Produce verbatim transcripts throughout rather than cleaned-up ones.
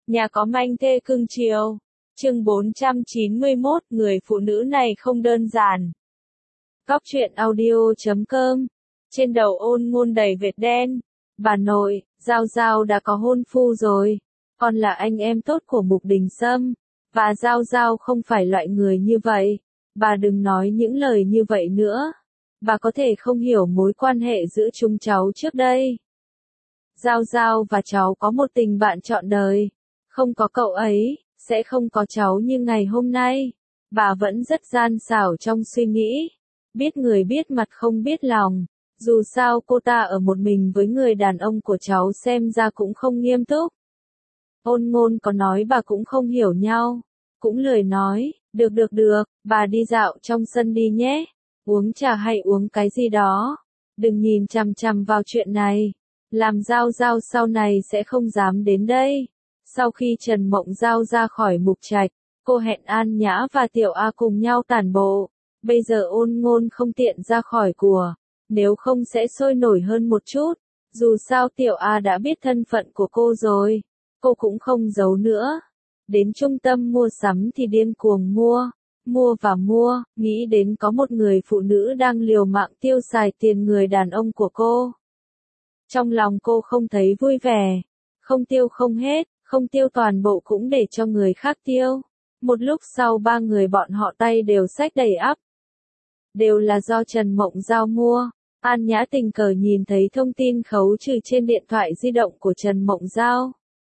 Nhà có manh thê cưng chiều. Chương bốn trăm chín mươi mốt, người phụ nữ này không đơn giản. Góc truyện audio chấm com. Trên đầu Ôn Ngôn đầy vệt đen. Bà nội, Giao Giao đã có hôn phu rồi. Con là anh em tốt của Mục Đình Sâm. Và Giao Giao không phải loại người như vậy. Bà đừng nói những lời như vậy nữa. Bà có thể không hiểu mối quan hệ giữa chúng cháu trước đây. Giao Giao và cháu có một tình bạn trọn đời. Không có cậu ấy, sẽ không có cháu như ngày hôm nay. Bà vẫn rất gian xảo trong suy nghĩ. Biết người biết mặt không biết lòng. Dù sao cô ta ở một mình với người đàn ông của cháu xem ra cũng không nghiêm túc. Ôn Ngôn có nói bà cũng không hiểu nhau. Cũng lười nói, được được được, bà đi dạo trong sân đi nhé. Uống trà hay uống cái gì đó. Đừng nhìn chằm chằm vào chuyện này. Làm Giao Giao sau này sẽ không dám đến đây. Sau khi Trần Mộng Giao ra khỏi Mục Trạch, cô hẹn An Nhã và Tiểu A cùng nhau tản bộ. Bây giờ Ôn Ngôn không tiện ra khỏi của, nếu không sẽ sôi nổi hơn một chút. Dù sao Tiểu A đã biết thân phận của cô rồi, cô cũng không giấu nữa. Đến trung tâm mua sắm thì điên cuồng mua, mua và mua, nghĩ đến có một người phụ nữ đang liều mạng tiêu xài tiền người đàn ông của cô. Trong lòng cô không thấy vui vẻ, không tiêu không hết. Không tiêu toàn bộ cũng để cho người khác tiêu. Một lúc sau ba người bọn họ tay đều xách đầy ắp. Đều là do Trần Mộng Giao mua. An Nhã tình cờ nhìn thấy thông tin khấu trừ trên điện thoại di động của Trần Mộng Giao.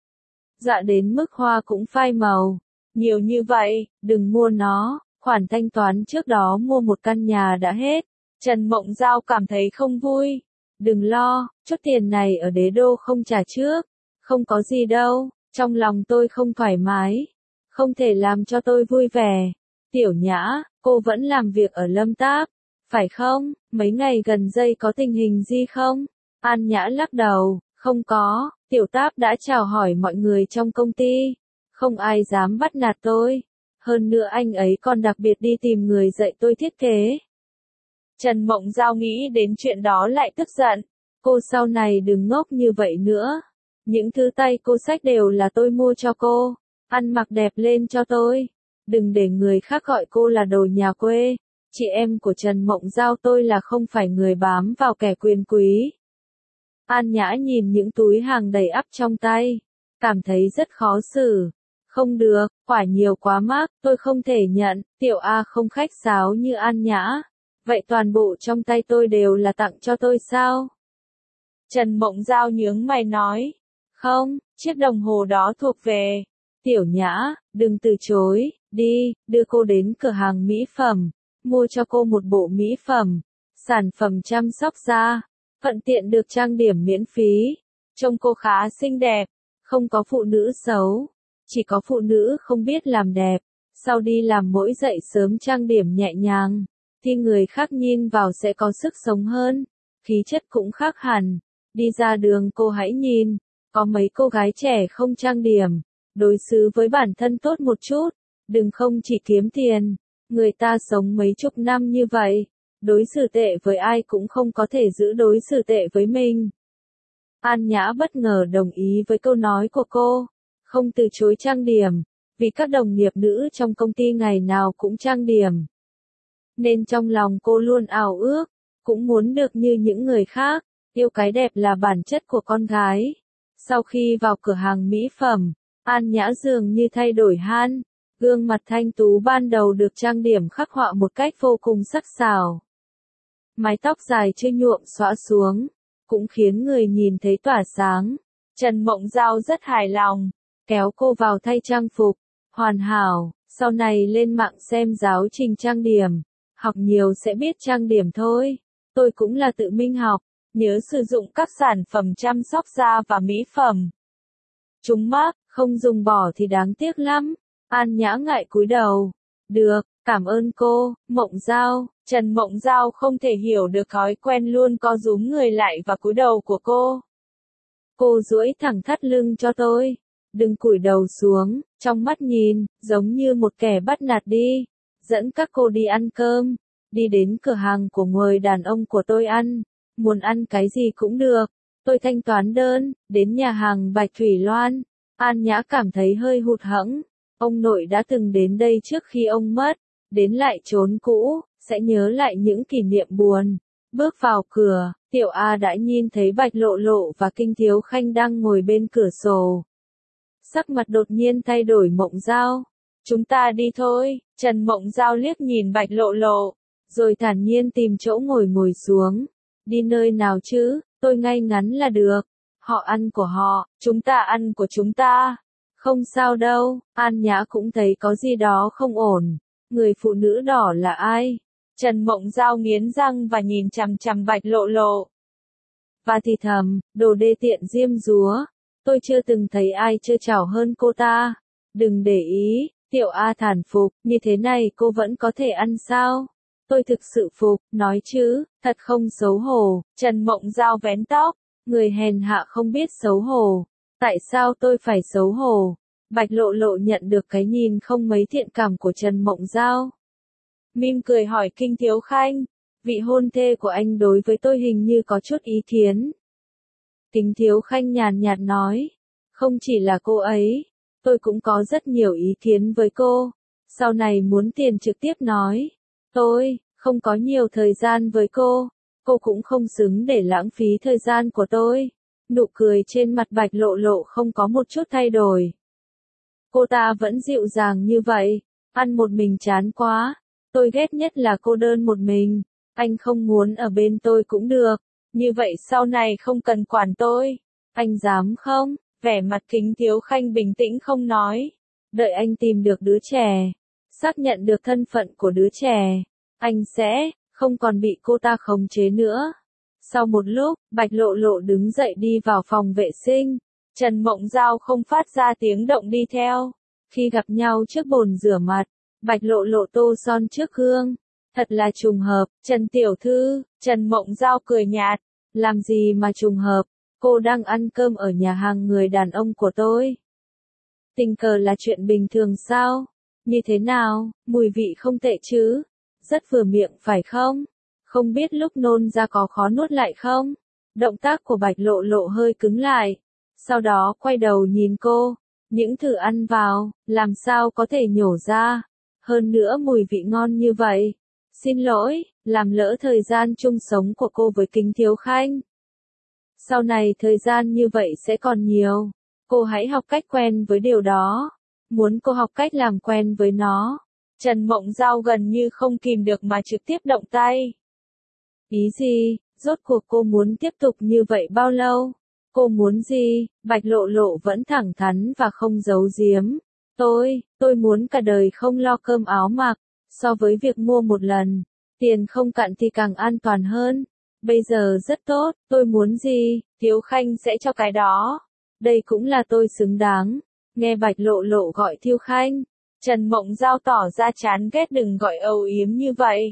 Dạ đến mức hoa cũng phai màu. Nhiều như vậy, đừng mua nó. Khoản thanh toán trước đó mua một căn nhà đã hết. Trần Mộng Giao cảm thấy không vui. Đừng lo, chút tiền này ở Đế Đô không trả trước. Không có gì đâu. Trong lòng tôi không thoải mái, không thể làm cho tôi vui vẻ. Tiểu Nhã, cô vẫn làm việc ở Lâm Táp, phải không? Mấy ngày gần đây có tình hình gì không? An Nhã lắc đầu, không có, Tiểu Táp đã chào hỏi mọi người trong công ty. Không ai dám bắt nạt tôi. Hơn nữa anh ấy còn đặc biệt đi tìm người dạy tôi thiết kế. Trần Mộng Giao nghĩ đến chuyện đó lại tức giận. Cô sau này đừng ngốc như vậy nữa. Những thứ tay cô xách đều là tôi mua cho cô. Ăn mặc đẹp lên cho tôi. Đừng để người khác gọi cô là đồ nhà quê. Chị em của Trần Mộng Giao tôi là không phải người bám vào kẻ quyền quý. An Nhã nhìn những túi hàng đầy ắp trong tay. Cảm thấy rất khó xử. Không được, quả nhiều quá mắc, tôi không thể nhận. Tiểu A không khách sáo như An Nhã. Vậy toàn bộ trong tay tôi đều là tặng cho tôi sao? Trần Mộng Giao nhướng mày nói. Không, chiếc đồng hồ đó thuộc về Tiểu Nhã, đừng từ chối, đi, đưa cô đến cửa hàng mỹ phẩm, mua cho cô một bộ mỹ phẩm, sản phẩm chăm sóc da, thuận tiện được trang điểm miễn phí. Trông cô khá xinh đẹp, không có phụ nữ xấu, chỉ có phụ nữ không biết làm đẹp. Sau đi làm mỗi dậy sớm trang điểm nhẹ nhàng, thì người khác nhìn vào sẽ có sức sống hơn, khí chất cũng khác hẳn. Đi ra đường cô hãy nhìn. Có mấy cô gái trẻ không trang điểm, đối xử với bản thân tốt một chút, đừng không chỉ kiếm tiền, người ta sống mấy chục năm như vậy, đối xử tệ với ai cũng không có thể giữ đối xử tệ với mình. An Nhã bất ngờ đồng ý với câu nói của cô, không từ chối trang điểm, vì các đồng nghiệp nữ trong công ty ngày nào cũng trang điểm. Nên trong lòng cô luôn ao ước, cũng muốn được như những người khác, yêu cái đẹp là bản chất của con gái. Sau khi vào cửa hàng mỹ phẩm, An Nhã dường như thay đổi han, gương mặt thanh tú ban đầu được trang điểm khắc họa một cách vô cùng sắc sảo. Mái tóc dài chưa nhuộm xõa xuống, cũng khiến người nhìn thấy tỏa sáng. Trần Mộng Giao rất hài lòng, kéo cô vào thay trang phục, hoàn hảo, sau này lên mạng xem giáo trình trang điểm, học nhiều sẽ biết trang điểm thôi, tôi cũng là tự minh học. Nhớ sử dụng các sản phẩm chăm sóc da và mỹ phẩm. Chúng mắc, không dùng bỏ thì đáng tiếc lắm. An Nhã ngại cúi đầu. Được, cảm ơn cô, Mộng Giao. Trần Mộng Giao không thể hiểu được thói quen luôn co rúm người lại và cúi đầu của cô. Cô duỗi thẳng thắt lưng cho tôi. Đừng cúi đầu xuống, trong mắt nhìn, giống như một kẻ bắt nạt đi. Dẫn các cô đi ăn cơm. Đi đến cửa hàng của người đàn ông của tôi ăn. Muốn ăn cái gì cũng được, tôi thanh toán đơn, đến nhà hàng Bạch Thủy Loan, An Nhã cảm thấy hơi hụt hẫng. Ông nội đã từng đến đây trước khi ông mất, đến lại chốn cũ, sẽ nhớ lại những kỷ niệm buồn. Bước vào cửa, Tiểu A đã nhìn thấy Bạch Lộ Lộ và Kinh Thiếu Khanh đang ngồi bên cửa sổ. Sắc mặt đột nhiên thay đổi. Mộng Giao, chúng ta đi thôi. Trần Mộng Giao liếc nhìn Bạch Lộ Lộ, rồi thản nhiên tìm chỗ ngồi ngồi xuống. Đi nơi nào chứ, tôi ngay ngắn là được. Họ ăn của họ, chúng ta ăn của chúng ta. Không sao đâu. An Nhã cũng thấy có gì đó không ổn. Người phụ nữ đỏ là ai? Trần Mộng Giao nghiến răng và nhìn chằm chằm Bạch Lộ Lộ. Và thì thầm, đồ đê tiện diêm dúa. Tôi chưa từng thấy ai trơ trảo hơn cô ta. Đừng để ý. Tiểu A thản phục, như thế này cô vẫn có thể ăn sao? Tôi thực sự phục, nói chứ, thật không xấu hổ. Trần Mộng Giao vén tóc, người hèn hạ không biết xấu hổ. Tại sao tôi phải xấu hổ? Bạch Lộ Lộ nhận được cái nhìn không mấy thiện cảm của Trần Mộng Giao. Mỉm cười hỏi Kinh Thiếu Khanh, vị hôn thê của anh đối với tôi hình như có chút ý kiến. Kinh Thiếu Khanh nhàn nhạt nói, không chỉ là cô ấy, tôi cũng có rất nhiều ý kiến với cô. Sau này muốn tiền trực tiếp nói, tôi không có nhiều thời gian với cô, cô cũng không xứng để lãng phí thời gian của tôi. Nụ cười trên mặt Bạch Lộ Lộ không có một chút thay đổi. Cô ta vẫn dịu dàng như vậy, ăn một mình chán quá. Tôi ghét nhất là cô đơn một mình. Anh không muốn ở bên tôi cũng được. Như vậy sau này không cần quản tôi. Anh dám không? Vẻ mặt Kính Thiếu Khanh bình tĩnh không nói. Đợi anh tìm được đứa trẻ, xác nhận được thân phận của đứa trẻ, anh sẽ không còn bị cô ta khống chế nữa. Sau một lúc, Bạch Lộ Lộ đứng dậy đi vào phòng vệ sinh. Trần Mộng Giao không phát ra tiếng động đi theo. Khi gặp nhau trước bồn rửa mặt, Bạch Lộ Lộ tô son trước gương. Thật là trùng hợp, Trần Tiểu Thư. Trần Mộng Giao cười nhạt. Làm gì mà trùng hợp, cô đang ăn cơm ở nhà hàng người đàn ông của tôi. Tình cờ là chuyện bình thường sao? Như thế nào, mùi vị không tệ chứ? Rất vừa miệng phải không? Không biết lúc nôn ra có khó nuốt lại không? Động tác của Bạch Lộ Lộ hơi cứng lại. Sau đó quay đầu nhìn cô. Những thử ăn vào, làm sao có thể nhổ ra? Hơn nữa mùi vị ngon như vậy. Xin lỗi, làm lỡ thời gian chung sống của cô với Kính Thiếu Khanh. Sau này thời gian như vậy sẽ còn nhiều. Cô hãy học cách quen với điều đó. Muốn cô học cách làm quen với nó. Trần Mộng Giao gần như không kìm được mà trực tiếp động tay. Ý gì? Rốt cuộc cô muốn tiếp tục như vậy bao lâu? Cô muốn gì? Bạch Lộ Lộ vẫn thẳng thắn và không giấu giếm. Tôi, tôi muốn cả đời không lo cơm áo mặc. So với việc mua một lần, tiền không cạn thì càng an toàn hơn. Bây giờ rất tốt, tôi muốn gì, Thiếu Khanh sẽ cho cái đó. Đây cũng là tôi xứng đáng. Nghe Bạch Lộ Lộ gọi Thiếu Khanh, Trần Mộng Giao tỏ ra chán ghét, đừng gọi âu yếm như vậy.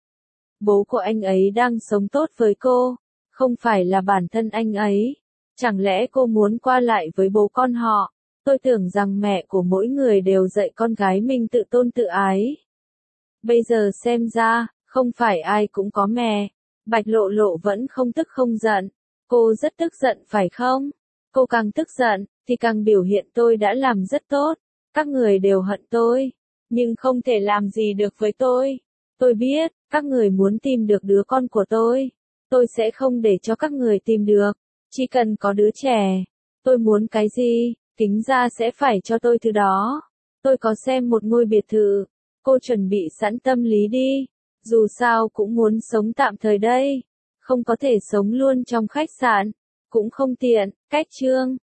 Bố của anh ấy đang sống tốt với cô, không phải là bản thân anh ấy. Chẳng lẽ cô muốn qua lại với bố con họ? Tôi tưởng rằng mẹ của mỗi người đều dạy con gái mình tự tôn tự ái. Bây giờ xem ra, không phải ai cũng có mẹ. Bạch Lộ Lộ vẫn không tức không giận. Cô rất tức giận phải không? Cô càng tức giận, thì càng biểu hiện tôi đã làm rất tốt. Các người đều hận tôi, nhưng không thể làm gì được với tôi. Tôi biết, các người muốn tìm được đứa con của tôi. Tôi sẽ không để cho các người tìm được. Chỉ cần có đứa trẻ. Tôi muốn cái gì, Kính gia sẽ phải cho tôi thứ đó. Tôi có xem một ngôi biệt thự. Cô chuẩn bị sẵn tâm lý đi. Dù sao cũng muốn sống tạm thời đây. Không có thể sống luôn trong khách sạn. Cũng không tiện. Cách chương